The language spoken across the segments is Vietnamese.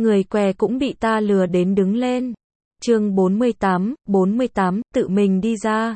Người què cũng bị ta lừa đến đứng lên. Chương 48, tự mình đi ra.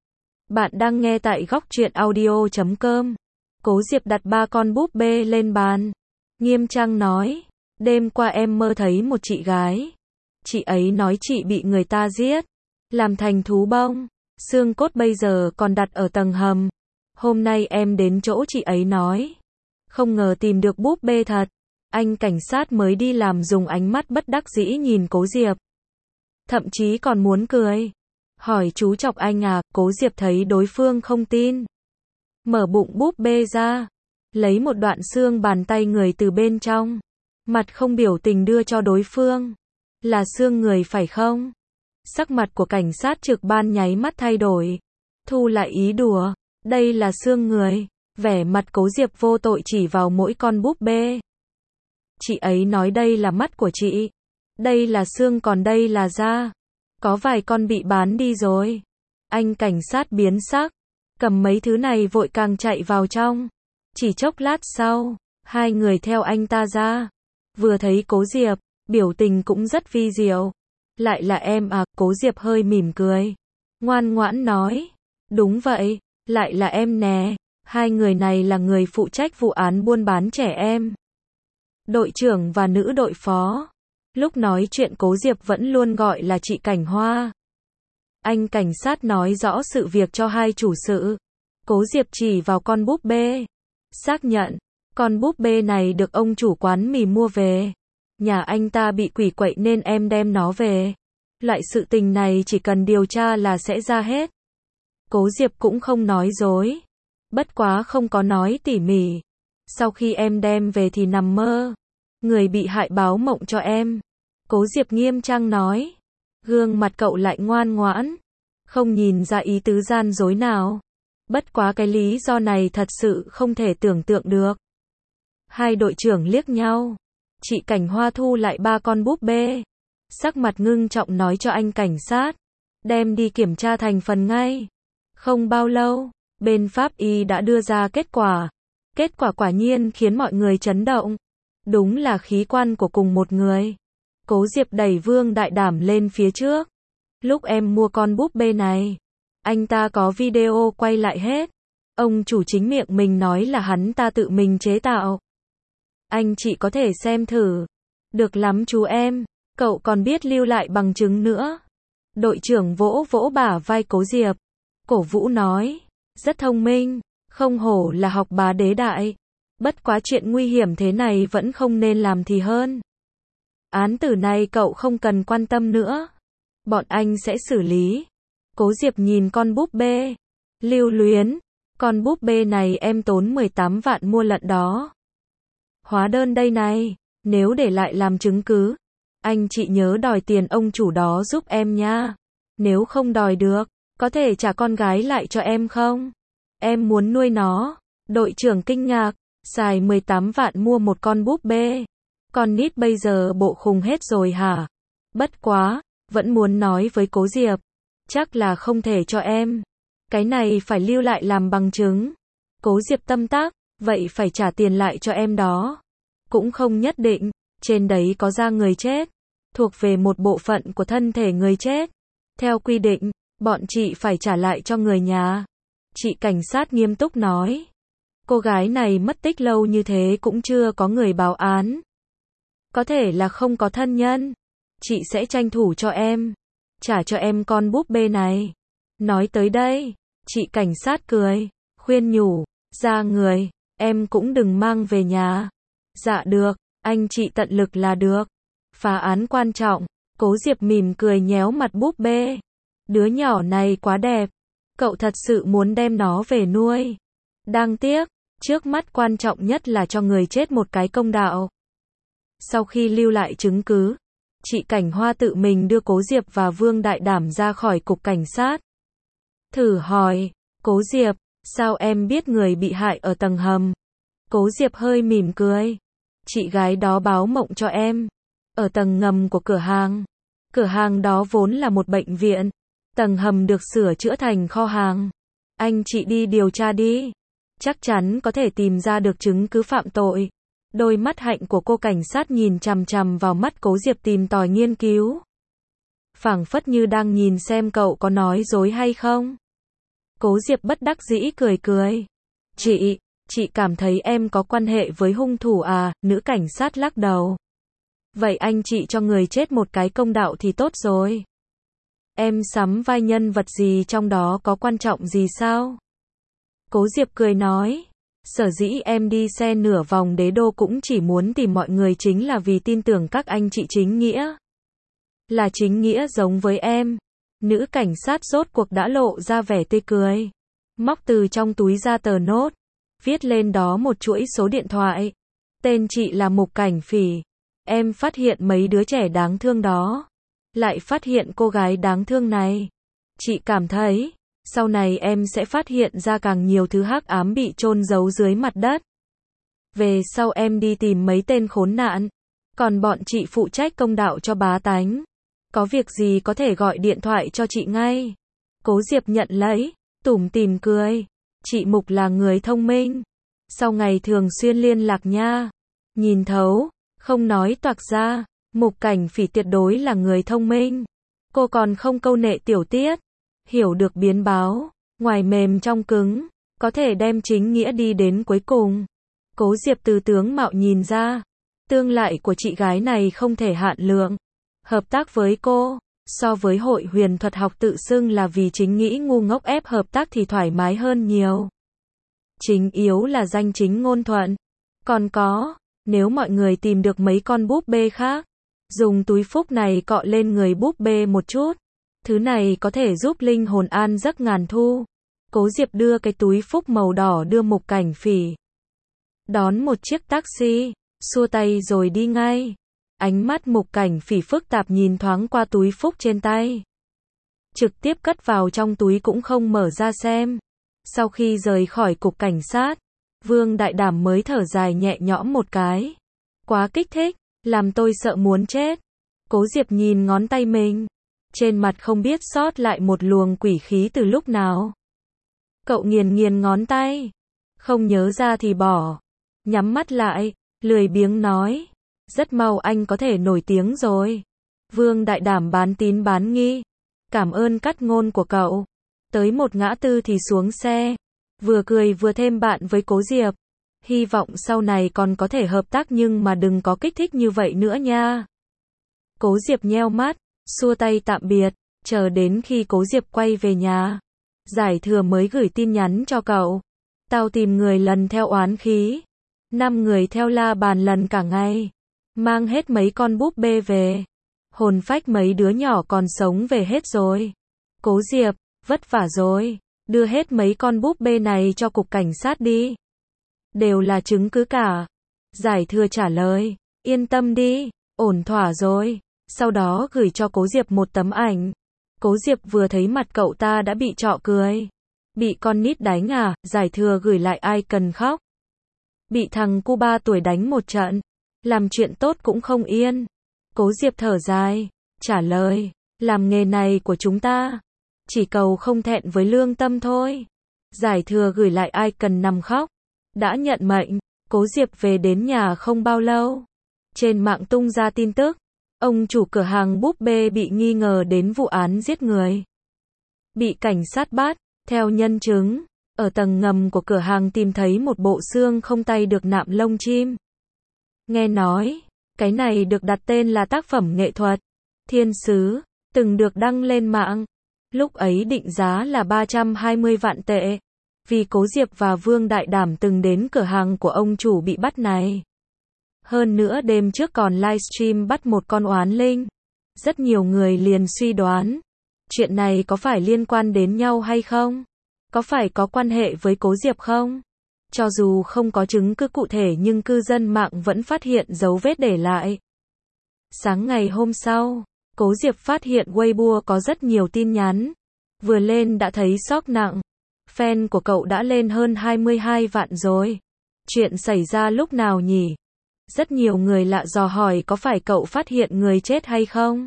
Bạn đang nghe tại góc truyện audio.com. Cố Diệp đặt 3 con búp bê lên bàn. Nghiêm trang nói, đêm qua em mơ thấy một chị gái. Chị ấy nói chị bị người ta giết, làm thành thú bông, xương cốt bây giờ còn đặt ở tầng hầm. Hôm nay em đến chỗ chị ấy nói, không ngờ tìm được búp bê thật. Anh cảnh sát mới đi làm dùng ánh mắt bất đắc dĩ nhìn Cố Diệp. Thậm chí còn muốn cười. Hỏi chú chọc anh à? Cố Diệp thấy đối phương không tin. Mở bụng búp bê ra, lấy một đoạn xương bàn tay người từ bên trong. Mặt không biểu tình đưa cho đối phương. Là xương người phải không? Sắc mặt của cảnh sát trực ban nháy mắt thay đổi. Thu lại ý đùa. Đây là xương người. Vẻ mặt Cố Diệp vô tội chỉ vào mỗi con búp bê. Chị ấy nói đây là mắt của chị. Đây là xương còn đây là da. Có vài con bị bán đi rồi. Anh cảnh sát biến sắc. Cầm mấy thứ này vội càng chạy vào trong. Chỉ chốc lát sau, hai người theo anh ta ra. Vừa thấy Cố Diệp, biểu tình cũng rất vi diệu. Lại là em à? Cố Diệp hơi mỉm cười. Ngoan ngoãn nói. Đúng vậy, lại là em nè. Hai người này là người phụ trách vụ án buôn bán trẻ em. Đội trưởng và nữ đội phó. Lúc nói chuyện Cố Diệp vẫn luôn gọi là chị Cảnh Hoa. Anh cảnh sát nói rõ sự việc cho hai chủ sự. Cố Diệp chỉ vào con búp bê. Xác nhận, con búp bê này được ông chủ quán mì mua về. Nhà anh ta bị quỷ quậy nên em đem nó về. Loại sự tình này chỉ cần điều tra là sẽ ra hết. Cố Diệp cũng không nói dối. Bất quá không có nói tỉ mỉ. Sau khi em đem về thì nằm mơ. Người bị hại báo mộng cho em. Cố Diệp nghiêm trang nói. Gương mặt cậu lại ngoan ngoãn. Không nhìn ra ý tứ gian dối nào. Bất quá cái lý do này thật sự không thể tưởng tượng được. Hai đội trưởng liếc nhau. Chị Cảnh Hoa thu lại 3 con búp bê. Sắc mặt ngưng trọng nói cho anh cảnh sát. Đem đi kiểm tra thành phần ngay. Không bao lâu, bên pháp y đã đưa ra kết quả. Kết quả quả nhiên khiến mọi người chấn động. Đúng là khí quan của cùng một người. Cố Diệp đẩy Vương Đại Đảm lên phía trước. Lúc em mua con búp bê này, anh ta có video quay lại hết. Ông chủ chính miệng mình nói là hắn ta tự mình chế tạo. Anh chị có thể xem thử. Được lắm chú em, cậu còn biết lưu lại bằng chứng nữa. Đội trưởng vỗ vỗ bả vai Cố Diệp. Cổ vũ nói, rất thông minh, không hổ là học bá đế đại. Bất quá chuyện nguy hiểm thế này vẫn không nên làm thì hơn. Án tử này cậu không cần quan tâm nữa. Bọn anh sẽ xử lý. Cố Diệp nhìn con búp bê. Lưu Luyến, con búp bê này em tốn 18 vạn mua lận đó. Hóa đơn đây này, nếu để lại làm chứng cứ. Anh chị nhớ đòi tiền ông chủ đó giúp em nha. Nếu không đòi được, có thể trả con gái lại cho em không? Em muốn nuôi nó. Đội trưởng kinh ngạc, xài 18 vạn mua một con búp bê. Con nít bây giờ bộ khùng hết rồi hả? Bất quá, vẫn muốn nói với Cố Diệp. Chắc là không thể cho em. Cái này phải lưu lại làm bằng chứng. Cố Diệp tâm tác, vậy phải trả tiền lại cho em đó. Cũng không nhất định, trên đấy có da người chết. Thuộc về một bộ phận của thân thể người chết. Theo quy định, bọn chị phải trả lại cho người nhà. Chị cảnh sát nghiêm túc nói. Cô gái này mất tích lâu như thế cũng chưa có người báo án. Có thể là không có thân nhân. Chị sẽ tranh thủ cho em. Trả cho em con búp bê này. Nói tới đây, chị cảnh sát cười, khuyên nhủ, ra người, em cũng đừng mang về nhà. Dạ được, anh chị tận lực là được. Phá án quan trọng. Cố Diệp mỉm cười nhéo mặt búp bê. Đứa nhỏ này quá đẹp. Cậu thật sự muốn đem nó về nuôi. Đáng tiếc, trước mắt quan trọng nhất là cho người chết một cái công đạo. Sau khi lưu lại chứng cứ, chị Cảnh Hoa tự mình đưa Cố Diệp và Vương Đại Đảm ra khỏi cục cảnh sát. Thử hỏi, Cố Diệp, sao em biết người bị hại ở tầng hầm? Cố Diệp hơi mỉm cười. Chị gái đó báo mộng cho em. Ở tầng ngầm của cửa hàng. Cửa hàng đó vốn là một bệnh viện. Tầng hầm được sửa chữa thành kho hàng. Anh chị đi điều tra đi. Chắc chắn có thể tìm ra được chứng cứ phạm tội. Đôi mắt hạnh của cô cảnh sát nhìn chằm chằm vào mắt Cố Diệp tìm tòi nghiên cứu. Phảng phất như đang nhìn xem cậu có nói dối hay không. Cố Diệp bất đắc dĩ cười cười. Chị cảm thấy em có quan hệ với hung thủ à, nữ cảnh sát lắc đầu. Vậy anh chị cho người chết một cái công đạo thì tốt rồi. Em sắm vai nhân vật gì trong đó có quan trọng gì sao? Cố Diệp cười nói. Sở dĩ em đi xe nửa vòng đế đô cũng chỉ muốn tìm mọi người chính là vì tin tưởng các anh chị chính nghĩa. Là chính nghĩa giống với em. Nữ cảnh sát rốt cuộc đã lộ ra vẻ tươi cười. Móc từ trong túi ra tờ nốt. Viết lên đó một chuỗi số điện thoại. Tên chị là Mục Cảnh Phỉ. Em phát hiện mấy đứa trẻ đáng thương đó. Lại phát hiện cô gái đáng thương này. Chị cảm thấy, sau này em sẽ phát hiện ra càng nhiều thứ hắc ám bị chôn giấu dưới mặt đất. Về sau em đi tìm mấy tên khốn nạn. Còn bọn chị phụ trách công đạo cho bá tánh. Có việc gì có thể gọi điện thoại cho chị ngay. Cố Diệp nhận lấy, tủm tỉm cười. Chị Mục là người thông minh. Sau ngày thường xuyên liên lạc nha. Nhìn thấu, không nói toạc ra. Mục Cảnh Phỉ tuyệt đối là người thông minh. Cô còn không câu nệ tiểu tiết. Hiểu được biến báo, ngoài mềm trong cứng. Có thể đem chính nghĩa đi đến cuối cùng. Cố Diệp từ tướng mạo nhìn ra. Tương lai của chị gái này không thể hạn lượng. Hợp tác với cô, so với hội huyền thuật học tự xưng là vì chính nghĩ ngu ngốc ép hợp tác thì thoải mái hơn nhiều. Chính yếu là danh chính ngôn thuận. Còn có, nếu mọi người tìm được mấy con búp bê khác, dùng túi phúc này cọ lên người búp bê một chút. Thứ này có thể giúp linh hồn an giấc ngàn thu. Cố Diệp đưa cái túi phúc màu đỏ đưa Mục Cảnh Phỉ. Đón một chiếc taxi, xua tay rồi đi ngay. Ánh mắt Mục Cảnh Phỉ phức tạp nhìn thoáng qua túi phúc trên tay. Trực tiếp cất vào trong túi cũng không mở ra xem. Sau khi rời khỏi cục cảnh sát, Vương Đại Đảm mới thở dài nhẹ nhõm một cái. Quá kích thích, làm tôi sợ muốn chết. Cố Diệp nhìn ngón tay mình. Trên mặt không biết sót lại một luồng quỷ khí từ lúc nào. Cậu nghiền nghiền ngón tay. Không nhớ ra thì bỏ. Nhắm mắt lại, lười biếng nói. Rất mau anh có thể nổi tiếng rồi. Vương Đại Đảm bán tín bán nghi. Cảm ơn cắt ngôn của cậu. Tới một ngã tư thì xuống xe. Vừa cười vừa thêm bạn với Cố Diệp. Hy vọng sau này còn có thể hợp tác nhưng mà đừng có kích thích như vậy nữa nha. Cố Diệp nheo mắt, xua tay tạm biệt, chờ đến khi Cố Diệp quay về nhà. Giải Thừa mới gửi tin nhắn cho cậu. Tao tìm người lần theo oán khí. 5 người theo la bàn lần cả ngày. Mang hết mấy con búp bê về. Hồn phách mấy đứa nhỏ còn sống về hết rồi. Cố Diệp, vất vả rồi. Đưa hết mấy con búp bê này cho cục cảnh sát đi. Đều là chứng cứ cả. Giải Thừa trả lời. Yên tâm đi, ổn thỏa rồi. Sau đó gửi cho Cố Diệp một tấm ảnh. Cố Diệp vừa thấy mặt cậu ta đã bị trọ cười. Bị con nít đánh à? Giải Thừa gửi lại ai cần khóc. Bị thằng cu 3 tuổi đánh một trận. Làm chuyện tốt cũng không yên. Cố Diệp thở dài, trả lời. Làm nghề này của chúng ta. Chỉ cầu không thẹn với lương tâm thôi. Giải Thừa gửi lại ai cần nằm khóc. Đã nhận mệnh. Cố Diệp về đến nhà không bao lâu. Trên mạng tung ra tin tức. Ông chủ cửa hàng búp bê bị nghi ngờ đến vụ án giết người. Bị cảnh sát bắt. Theo nhân chứng, ở tầng ngầm của cửa hàng tìm thấy một bộ xương không tay được nạm lông chim. Nghe nói, cái này được đặt tên là tác phẩm nghệ thuật. Thiên sứ, từng được đăng lên mạng. Lúc ấy định giá là 320 vạn tệ. Vì Cố Diệp và Vương Đại Đảm từng đến cửa hàng của ông chủ bị bắt này. Hơn nữa đêm trước còn livestream bắt một con oán linh. Rất nhiều người liền suy đoán. Chuyện này có phải liên quan đến nhau hay không? Có phải có quan hệ với Cố Diệp không? Cho dù không có chứng cứ cụ thể nhưng cư dân mạng vẫn phát hiện dấu vết để lại. Sáng ngày hôm sau, Cố Diệp phát hiện Weibo có rất nhiều tin nhắn. Vừa lên đã thấy sốc nặng. Fan của cậu đã lên hơn 22 vạn rồi. Chuyện xảy ra lúc nào nhỉ? Rất nhiều người lạ dò hỏi có phải cậu phát hiện người chết hay không?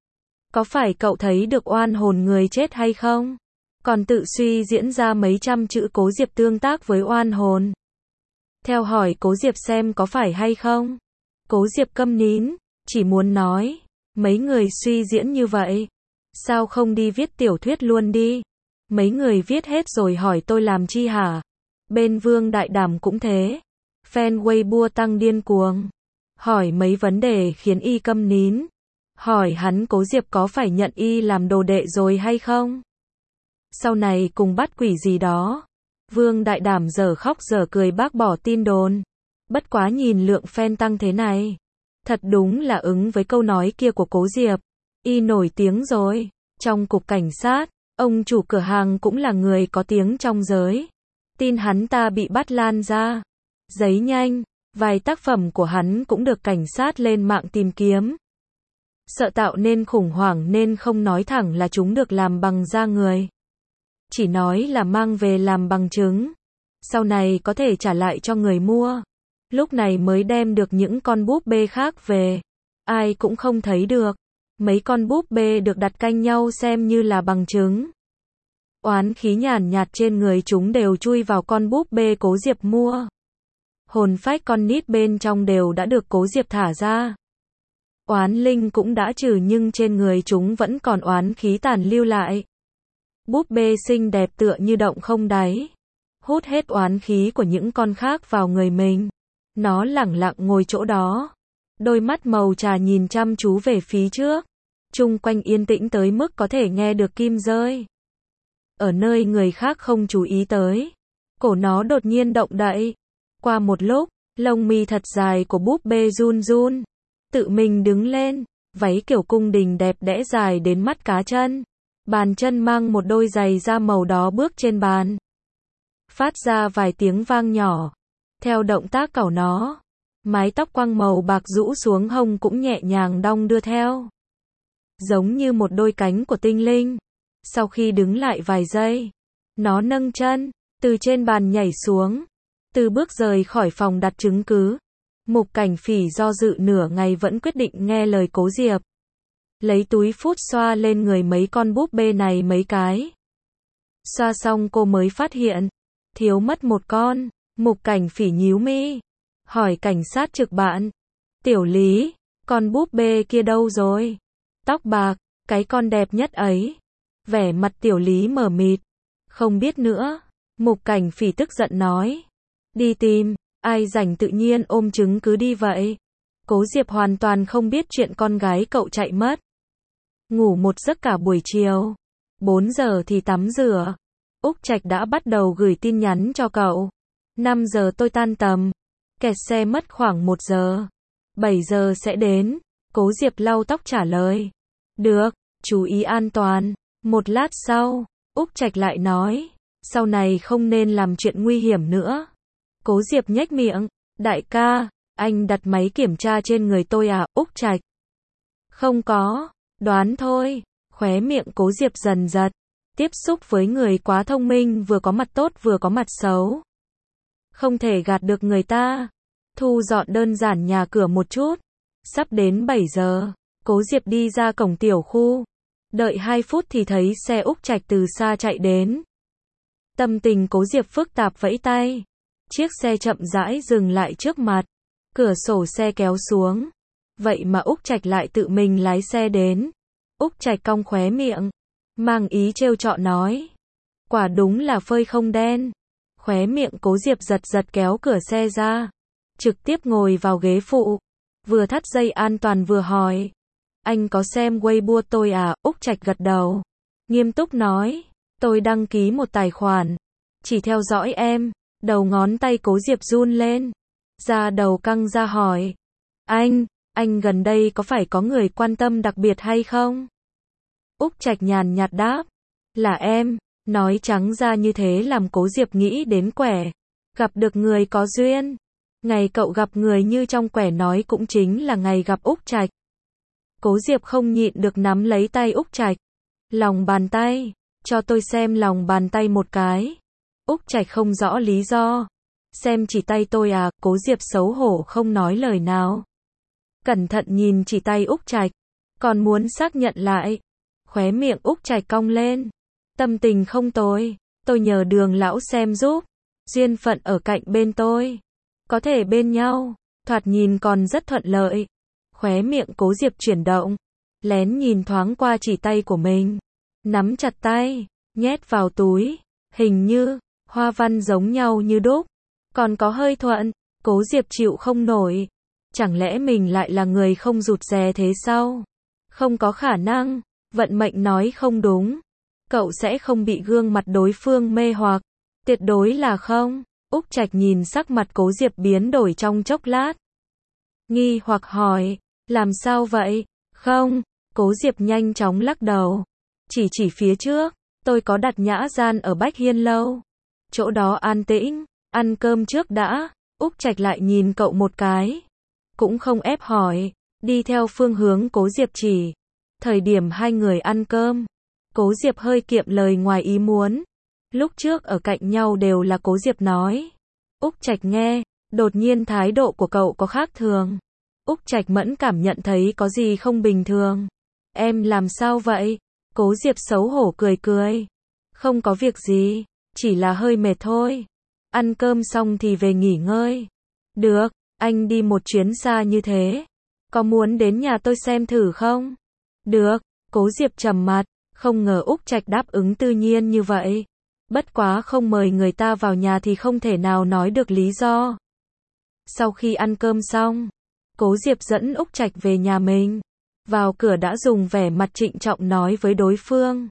Có phải cậu thấy được oan hồn người chết hay không? Còn tự suy diễn ra mấy trăm chữ Cố Diệp tương tác với oan hồn. Theo hỏi Cố Diệp xem có phải hay không. Cố Diệp câm nín, chỉ muốn nói, mấy người suy diễn như vậy, sao không đi viết tiểu thuyết luôn đi? Mấy người viết hết rồi hỏi tôi làm chi hả? Bên Vương Đại Đảm cũng thế. Fan Weibo tăng điên cuồng. Hỏi mấy vấn đề khiến y câm nín. Hỏi hắn Cố Diệp có phải nhận y làm đồ đệ rồi hay không? Sau này cùng bắt quỷ gì đó. Vương Đại Đảm giờ khóc giờ cười bác bỏ tin đồn. Bất quá nhìn lượng fan tăng thế này. Thật đúng là ứng với câu nói kia của Cố Diệp. Y nổi tiếng rồi. Trong cục cảnh sát, ông chủ cửa hàng cũng là người có tiếng trong giới. Tin hắn ta bị bắt lan ra. Giấy nhanh, vài tác phẩm của hắn cũng được cảnh sát lên mạng tìm kiếm. Sợ tạo nên khủng hoảng nên không nói thẳng là chúng được làm bằng da người. Chỉ nói là mang về làm bằng chứng. Sau này có thể trả lại cho người mua. Lúc này mới đem được những con búp bê khác về. Ai cũng không thấy được. Mấy con búp bê được đặt cạnh nhau xem như là bằng chứng. Oán khí nhàn nhạt trên người chúng đều chui vào con búp bê Cố Diệp mua. Hồn phách con nít bên trong đều đã được Cố Diệp thả ra. Oán linh cũng đã trừ nhưng trên người chúng vẫn còn oán khí tàn lưu lại. Búp bê xinh đẹp tựa như động không đáy. Hút hết oán khí của những con khác vào người mình. Nó lẳng lặng ngồi chỗ đó. Đôi mắt màu trà nhìn chăm chú về phía trước. Chung quanh yên tĩnh tới mức có thể nghe được kim rơi. Ở nơi người khác không chú ý tới. Cổ nó đột nhiên động đậy. Qua một lúc, lông mi thật dài của búp bê run run. Tự mình đứng lên. Váy kiểu cung đình đẹp đẽ dài đến mắt cá chân. Bàn chân mang một đôi giày da màu đỏ bước trên bàn. Phát ra vài tiếng vang nhỏ. Theo động tác cẩu nó. Mái tóc quăng màu bạc rũ xuống hông cũng nhẹ nhàng đong đưa theo. Giống như một đôi cánh của tinh linh. Sau khi đứng lại vài giây, nó nâng chân, từ trên bàn nhảy xuống. Từ bước rời khỏi phòng đặt chứng cứ. Mục Cảnh Phỉ do dự nửa ngày vẫn quyết định nghe lời Cố Diệp. Lấy túi phút xoa lên người mấy con búp bê này mấy cái. Xoa xong cô mới phát hiện. Thiếu mất một con. Mục Cảnh Phỉ nhíu mi. Hỏi cảnh sát trực bạn. Tiểu Lý, con búp bê kia đâu rồi? Tóc bạc, cái con đẹp nhất ấy. Vẻ mặt Tiểu Lý mờ mịt. Không biết nữa. Mục Cảnh Phỉ tức giận nói. Đi tìm, ai rảnh tự nhiên ôm chứng cứ đi vậy. Cố Diệp hoàn toàn không biết chuyện con gái cậu chạy mất. Ngủ một giấc cả buổi chiều. 4 giờ thì tắm rửa. Úc Trạch đã bắt đầu gửi tin nhắn cho cậu. 5 giờ tôi tan tầm. Kẹt xe mất khoảng 1 giờ. 7 giờ sẽ đến. Cố Diệp lau tóc trả lời. Được, chú ý an toàn. Một lát sau, Úc Trạch lại nói. Sau này không nên làm chuyện nguy hiểm nữa. Cố Diệp nhếch miệng. Đại ca, anh đặt máy kiểm tra trên người tôi à, Úc Trạch? Không có, đoán thôi. Khóe miệng Cố Diệp dần giật. Tiếp xúc với người quá thông minh vừa có mặt tốt vừa có mặt xấu. Không thể gạt được người ta. Thu dọn đơn giản nhà cửa một chút. Sắp đến 7 giờ. Cố Diệp đi ra cổng tiểu khu. Đợi 2 phút thì thấy xe Úc Trạch từ xa chạy đến. Tâm tình Cố Diệp phức tạp vẫy tay. Chiếc xe chậm rãi dừng lại trước mặt. Cửa sổ xe kéo xuống. Vậy mà Úc Trạch lại tự mình lái xe đến. Úc Trạch cong khóe miệng. Mang ý trêu chọ nói. Quả đúng là phơi không đen. Khóe miệng Cố Diệp giật giật kéo cửa xe ra. Trực tiếp ngồi vào ghế phụ. Vừa thắt dây an toàn vừa hỏi. Anh có xem Weibo tôi à? Úc Trạch gật đầu. Nghiêm túc nói. Tôi đăng ký một tài khoản. Chỉ theo dõi em. Đầu ngón tay Cố Diệp run lên. Da đầu căng ra hỏi. Anh gần đây có phải có người quan tâm đặc biệt hay không? Úc Trạch nhàn nhạt đáp. Là em. Nói trắng ra như thế làm Cố Diệp nghĩ đến quẻ. Gặp được người có duyên. Ngày cậu gặp người như trong quẻ nói cũng chính là ngày gặp Úc Trạch. Cố Diệp không nhịn được nắm lấy tay Úc Trạch. Lòng bàn tay. Cho tôi xem lòng bàn tay một cái. Úc Trạch không rõ lý do. Xem chỉ tay tôi à? Cố Diệp xấu hổ không nói lời nào. Cẩn thận nhìn chỉ tay Úc Trạch. Còn muốn xác nhận lại. Khóe miệng Úc Trạch cong lên. Tâm tình không tồi. Tôi nhờ Đường lão xem giúp. Duyên phận ở cạnh bên tôi. có thể bên nhau, thoạt nhìn còn rất thuận lợi. Khóe miệng Cố Diệp chuyển động, lén nhìn thoáng qua chỉ tay của mình, nắm chặt tay, nhét vào túi, hình như, hoa văn giống nhau như đúc, còn có hơi thuận, Cố Diệp chịu không nổi. Chẳng lẽ mình lại là người không rụt rè thế sao? Không có khả năng, vận mệnh nói không đúng. Cậu sẽ không bị gương mặt đối phương mê hoặc. Tuyệt đối là không. Úc Trạch nhìn sắc mặt Cố Diệp biến đổi trong chốc lát. Nghi hoặc hỏi, làm sao vậy? Không, Cố Diệp nhanh chóng lắc đầu. Chỉ phía trước, tôi có đặt nhã gian ở Bách Hiên Lâu. Chỗ đó an tĩnh, ăn cơm trước đã. Úc Trạch lại nhìn cậu một cái. Cũng không ép hỏi, đi theo phương hướng Cố Diệp chỉ. Thời điểm hai người ăn cơm, Cố Diệp hơi kiệm lời ngoài ý muốn. Lúc trước ở cạnh nhau đều là Cố Diệp nói. Úc Trạch nghe, đột nhiên thái độ của cậu có khác thường. Úc Trạch mẫn cảm nhận thấy có gì không bình thường. Em làm sao vậy? Cố Diệp xấu hổ cười cười. Không có việc gì, chỉ là hơi mệt thôi. Ăn cơm xong thì về nghỉ ngơi. Được, anh đi một chuyến xa như thế. Có muốn đến nhà tôi xem thử không? Được, Cố Diệp trầm mặt, không ngờ Úc Trạch đáp ứng tự nhiên như vậy. Bất quá không mời người ta vào nhà thì không thể nào nói được lý do. Sau khi ăn cơm xong, Cố Diệp dẫn Úc Trạch về nhà mình. Vào cửa đã dùng vẻ mặt trịnh trọng nói với đối phương.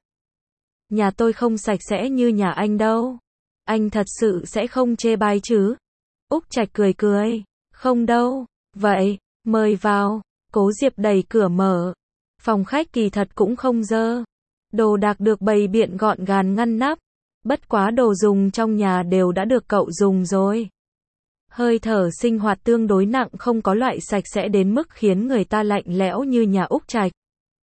Nhà tôi không sạch sẽ như nhà anh đâu. Anh thật sự sẽ không chê bai chứ? Úc Trạch cười cười. Không đâu. Vậy, mời vào. Cố Diệp đẩy cửa mở. Phòng khách kỳ thật cũng không dơ. Đồ đạc được bày biện gọn gàng ngăn nắp. Bất quá đồ dùng trong nhà đều đã được cậu dùng rồi. Hơi thở sinh hoạt tương đối nặng, không có loại sạch sẽ đến mức khiến người ta lạnh lẽo như nhà Úc Trạch.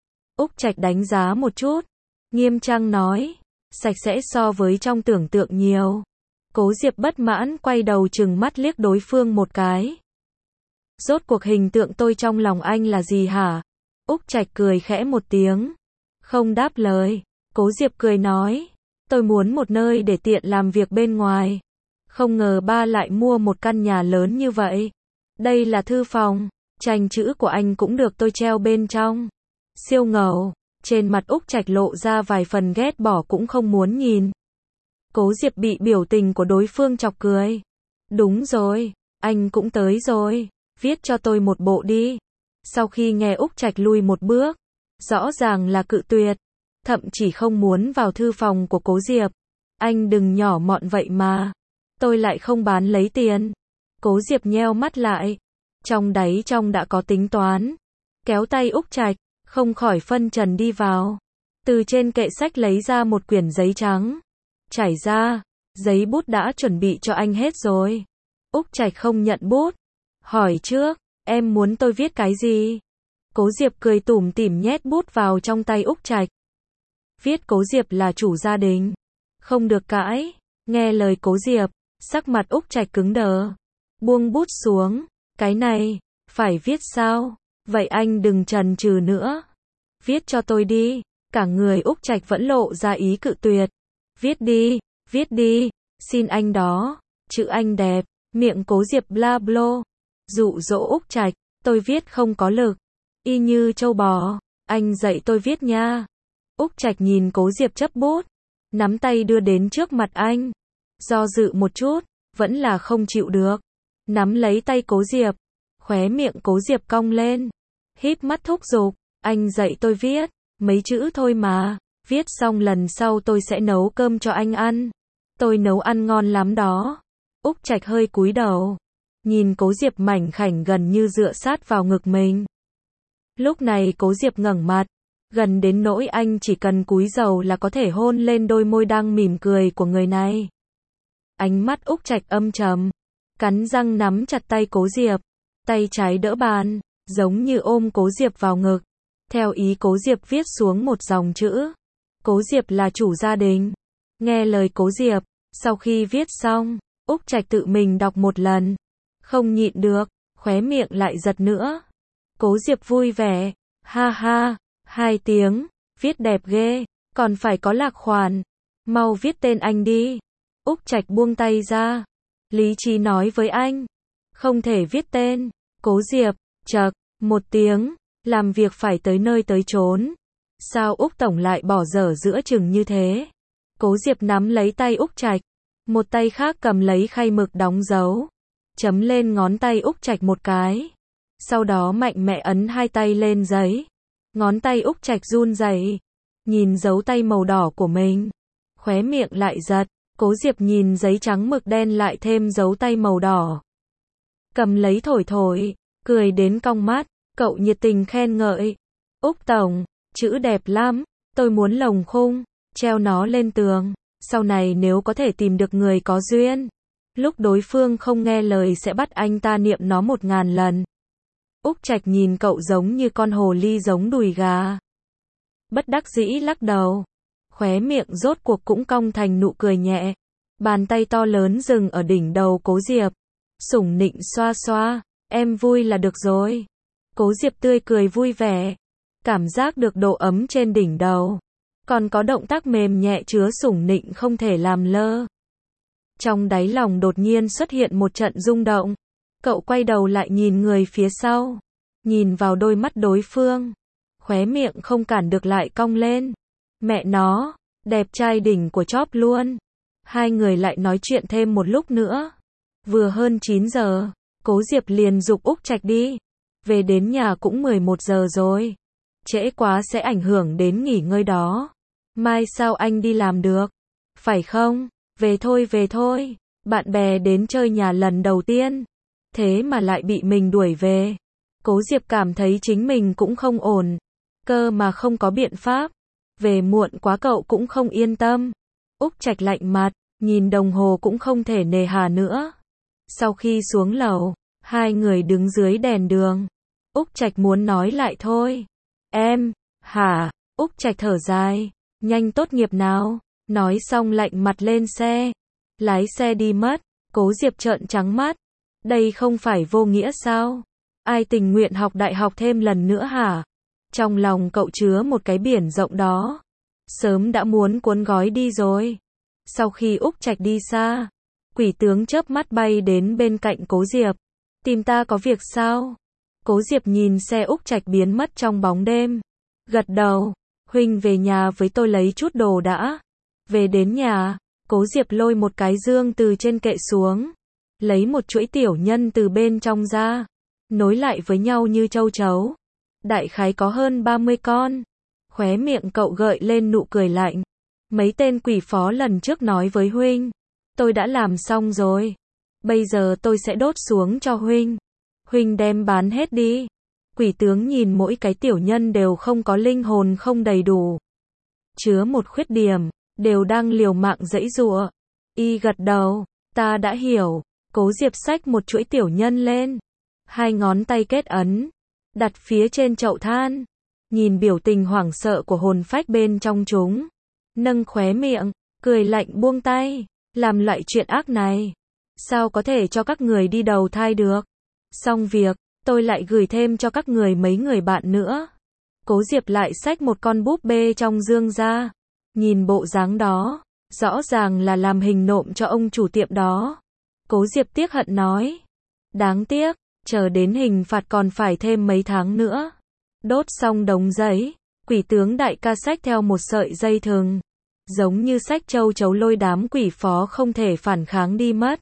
Úc Trạch đánh giá một chút, nghiêm trang nói, sạch sẽ so với trong tưởng tượng nhiều. Cố Diệp bất mãn quay đầu trừng mắt liếc đối phương một cái. Rốt cuộc hình tượng tôi trong lòng anh là gì hả? Úc Trạch cười khẽ một tiếng, không đáp lời. Cố Diệp cười nói, tôi muốn một nơi để tiện làm việc bên ngoài. Không ngờ ba lại mua một căn nhà lớn như vậy. Đây là thư phòng, tranh chữ của anh cũng được tôi treo bên trong. Siêu ngầu. Trên mặt Úc Trạch lộ ra vài phần ghét bỏ cũng không muốn nhìn. Cố Diệp bị biểu tình của đối phương chọc cười. Đúng rồi, anh cũng tới rồi, viết cho tôi một bộ đi. Sau khi nghe Úc Trạch lui một bước, rõ ràng là cự tuyệt, thậm chí không muốn vào thư phòng của Cố Diệp. Anh đừng nhỏ mọn vậy mà, tôi lại không bán lấy tiền. Cố Diệp nheo mắt lại, trong đáy trong đã có tính toán, kéo tay Úc Trạch, không khỏi phân trần đi vào. Từ trên kệ sách lấy ra một quyển giấy trắng, trải ra, giấy bút đã chuẩn bị cho anh hết rồi. Úc Trạch không nhận bút, hỏi trước, em muốn tôi viết cái gì? Cố Diệp cười tủm tỉm nhét bút vào trong tay Úc Trạch. Viết Cố Diệp là chủ gia đình, không được cãi. Nghe lời Cố Diệp, sắc mặt Úc Trạch cứng đờ, buông bút xuống. Cái này, phải viết sao? Vậy anh đừng chần chừ nữa, viết cho tôi đi. Cả người Úc Trạch vẫn lộ ra ý cự tuyệt. Viết đi, xin anh đó, chữ anh đẹp. Miệng Cố Diệp bla blo, dụ dỗ Úc Trạch, tôi viết không có lực, y như trâu bò, anh dạy tôi viết nha. Úc Trạch nhìn Cố Diệp chấp bút, nắm tay đưa đến trước mặt anh, do dự một chút, vẫn là không chịu được, nắm lấy tay Cố Diệp, khóe miệng Cố Diệp cong lên, híp mắt thúc giục, anh dạy tôi viết, mấy chữ thôi mà, viết xong lần sau tôi sẽ nấu cơm cho anh ăn, tôi nấu ăn ngon lắm đó. Úc Trạch hơi cúi đầu, nhìn Cố Diệp mảnh khảnh gần như dựa sát vào ngực mình. Lúc này Cố Diệp ngẩng mặt, gần đến nỗi anh chỉ cần cúi đầu là có thể hôn lên đôi môi đang mỉm cười của người này. Ánh mắt Úc Trạch âm trầm, cắn răng nắm chặt tay Cố Diệp, tay trái đỡ bàn, giống như ôm Cố Diệp vào ngực. Theo ý Cố Diệp viết xuống một dòng chữ. Cố Diệp là chủ gia đình. Nghe lời Cố Diệp, sau khi viết xong, Úc Trạch tự mình đọc một lần, không nhịn được, khóe miệng lại giật nữa. Cố Diệp vui vẻ, ha ha, 2 tiếng, viết đẹp ghê, còn phải có lạc khoản, mau viết tên anh đi. Úc Trạch buông tay ra, lý trí nói với anh, Không thể viết tên. Cố Diệp, chậc, một tiếng, làm việc phải tới nơi tới chốn. Sao Úc Tổng lại bỏ dở giữa chừng như thế? Cố Diệp nắm lấy tay Úc Trạch, một tay khác cầm lấy khay mực đóng dấu, chấm lên ngón tay Úc Trạch một cái. Sau đó mạnh mẽ ấn hai tay lên giấy. Ngón tay Úc Trạch run rẩy, nhìn dấu tay màu đỏ của mình, khóe miệng lại giật. Cố Diệp nhìn giấy trắng mực đen lại thêm dấu tay màu đỏ, cầm lấy thổi thổi, cười đến cong mắt. Cậu nhiệt tình khen ngợi. Úc Tổng, chữ đẹp lắm, tôi muốn lồng khung, treo nó lên tường. Sau này nếu có thể tìm được người có duyên, lúc đối phương không nghe lời sẽ bắt anh ta niệm nó 1000 lần. Úc Trạch nhìn cậu giống như con hồ ly giống đùi gà. Bất đắc dĩ lắc đầu. Khóe miệng rốt cuộc cũng cong thành nụ cười nhẹ. Bàn tay to lớn dừng ở đỉnh đầu Cố Diệp. Sủng nịnh xoa xoa. Em vui là được rồi. Cố Diệp tươi cười vui vẻ. Cảm giác được độ ấm trên đỉnh đầu. Còn có động tác mềm nhẹ chứa sủng nịnh không thể làm lơ. Trong đáy lòng đột nhiên xuất hiện một trận rung động. Cậu quay đầu lại nhìn người phía sau. Nhìn vào đôi mắt đối phương. Khóe miệng không cản được lại cong lên. Mẹ nó, đẹp trai đỉnh của chóp luôn. Hai người lại nói chuyện thêm một lúc nữa. Vừa hơn 9 giờ, Cố Diệp liền giục Úc Trạch đi. Về đến nhà cũng 11 giờ rồi. Trễ quá sẽ ảnh hưởng đến nghỉ ngơi đó. Mai sao anh đi làm được? Phải không? Về thôi. Bạn bè đến chơi nhà lần đầu tiên. Thế mà lại bị mình đuổi về. Cố Diệp cảm thấy chính mình cũng không ổn. Cơ mà không có biện pháp. Về muộn quá cậu cũng không yên tâm. Úc Trạch lạnh mặt, nhìn đồng hồ cũng không thể nề hà nữa. Sau khi xuống lầu, hai người đứng dưới đèn đường. Úc Trạch muốn nói lại thôi. Em, hả? Úc Trạch thở dài. Nhanh tốt nghiệp nào. Nói xong lạnh mặt lên xe. Lái xe đi mất. Cố Diệp trợn trắng mắt. Đây không phải vô nghĩa sao? Ai tình nguyện học đại học thêm lần nữa hả? Trong lòng cậu chứa một cái biển rộng đó. Sớm đã muốn cuốn gói đi rồi. Sau khi Úc Trạch đi xa, Quỷ tướng chớp mắt bay đến bên cạnh Cố Diệp. Tìm ta có việc sao? Cố Diệp nhìn xe Úc Trạch biến mất trong bóng đêm. Gật đầu. Huynh về nhà với tôi lấy chút đồ đã. Về đến nhà, Cố Diệp lôi một cái dương từ trên kệ xuống. Lấy một chuỗi tiểu nhân từ bên trong ra. Nối lại với nhau như châu chấu. Đại khái có hơn 30 con. Khóe miệng cậu gợi lên nụ cười lạnh. Mấy tên quỷ phó lần trước nói với huynh. Tôi đã làm xong rồi. Bây giờ tôi sẽ đốt xuống cho huynh. Huynh đem bán hết đi. Quỷ tướng nhìn mỗi cái tiểu nhân đều không có linh hồn không đầy đủ. Chứa một khuyết điểm. Đều đang liều mạng giãy giụa. Y gật đầu. Ta đã hiểu. Cố Diệp xách một chuỗi tiểu nhân lên. Hai ngón tay kết ấn. Đặt phía trên chậu than. Nhìn biểu tình hoảng sợ của hồn phách bên trong chúng. Nâng khóe miệng. Cười lạnh buông tay. Làm loại chuyện ác này. Sao có thể cho các người đi đầu thai được? Xong việc. Tôi lại gửi thêm cho các người mấy người bạn nữa. Cố Diệp lại xách một con búp bê trong dương ra. Nhìn bộ dáng đó. Rõ ràng là làm hình nộm cho ông chủ tiệm đó. Cố Diệp tiếc hận nói. Đáng tiếc. Chờ đến hình phạt còn phải thêm mấy tháng nữa. Đốt xong đống giấy. Quỷ tướng đại ca xách theo một sợi dây thừng. Giống như xách châu chấu lôi đám quỷ phó không thể phản kháng đi mất.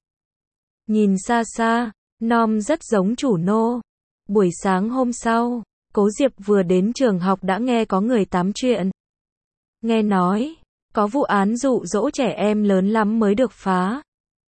Nhìn xa xa. Nom rất giống chủ nô. Buổi sáng hôm sau. Cố Diệp vừa đến trường học đã nghe có người tám chuyện. Nghe nói. Có vụ án dụ dỗ trẻ em lớn lắm mới được phá.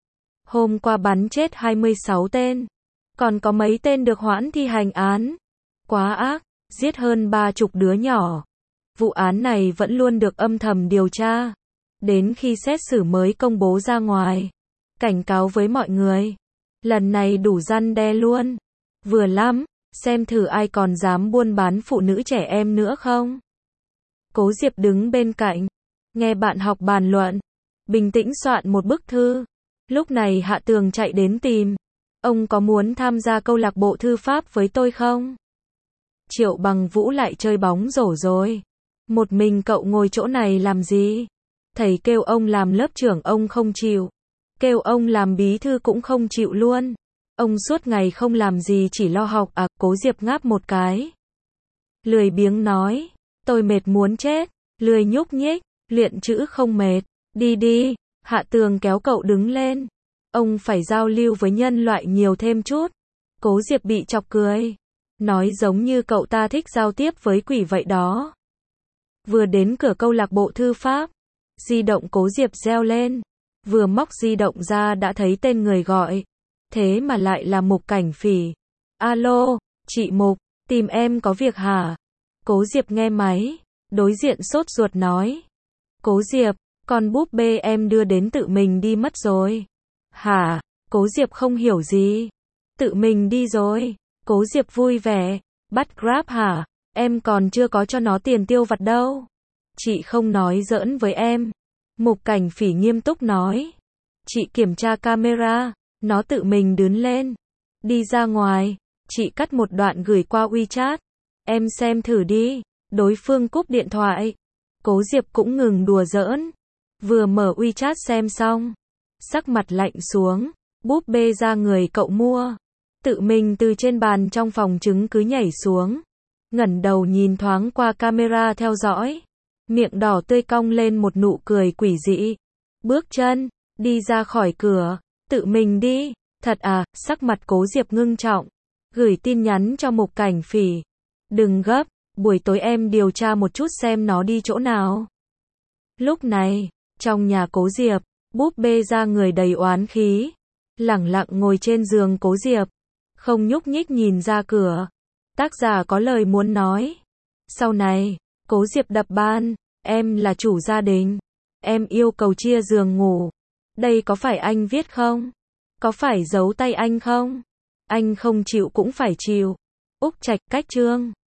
Hôm qua bắn chết 26 tên. Còn có mấy tên được hoãn thi hành án. Quá ác. Giết hơn 30 đứa nhỏ. Vụ án này vẫn luôn được âm thầm điều tra. Đến khi xét xử mới công bố ra ngoài. Cảnh cáo với mọi người. Lần này đủ răn đe luôn. Vừa lắm. Xem thử ai còn dám buôn bán phụ nữ trẻ em nữa không. Cố Diệp đứng bên cạnh. Nghe bạn học bàn luận. Bình tĩnh soạn một bức thư. Lúc này Hạ Tường chạy đến tìm. Ông có muốn tham gia câu lạc bộ thư pháp với tôi không? Triệu Bằng Vũ lại chơi bóng rổ rồi. Một mình cậu ngồi chỗ này làm gì? Thầy kêu ông làm lớp trưởng ông không chịu. Kêu ông làm bí thư cũng không chịu luôn. Ông suốt ngày không làm gì chỉ lo học à, Cố Diệp ngáp một cái. Lười biếng nói, tôi mệt muốn chết, lười nhúc nhích, luyện chữ không mệt, đi đi, Hạ Tường kéo cậu đứng lên. Ông phải giao lưu với nhân loại nhiều thêm chút. Cố Diệp bị chọc cười. Nói giống như cậu ta thích giao tiếp với quỷ vậy đó. Vừa đến cửa câu lạc bộ thư pháp, di động Cố Diệp reo lên. Vừa móc di động ra đã thấy tên người gọi. Thế mà lại là Mục Cảnh Phỉ. Alo, chị Mục, tìm em có việc hả? Cố Diệp nghe máy, đối diện sốt ruột nói. Cố Diệp, con búp bê em đưa đến tự mình đi mất rồi. Hả? Cố Diệp không hiểu gì. Tự mình đi rồi. Cố Diệp vui vẻ. Bắt Grab hả? Em còn chưa có cho nó tiền tiêu vặt đâu. Chị không nói giỡn với em. Mục Cảnh Phỉ nghiêm túc nói. Chị kiểm tra camera. Nó tự mình đứng lên. Đi ra ngoài. Chị cắt một đoạn gửi qua WeChat. Em xem thử đi. Đối phương cúp điện thoại. Cố Diệp cũng ngừng đùa giỡn. Vừa mở WeChat xem xong. Sắc mặt lạnh xuống. Búp bê da người cậu mua. Tự mình từ trên bàn trong phòng chứng cứ nhảy xuống. Ngẩng đầu nhìn thoáng qua camera theo dõi. Miệng đỏ tươi cong lên một nụ cười quỷ dị. Bước chân, đi ra khỏi cửa. Tự mình đi. Thật à, sắc mặt Cố Diệp ngưng trọng. Gửi tin nhắn cho Mục Cảnh Phỉ. Đừng gấp, buổi tối em điều tra một chút xem nó đi chỗ nào. Lúc này, trong nhà Cố Diệp, búp bê da người đầy oán khí. Lẳng lặng ngồi trên giường Cố Diệp. Không nhúc nhích nhìn ra cửa. Tác giả có lời muốn nói. Sau này, Cố Diệp đập bàn. Em là chủ gia đình. Em yêu cầu chia giường ngủ. Đây có phải anh viết không? Có phải giấu tay anh không? Anh không chịu cũng phải chịu. Úc Trạch Cách Chương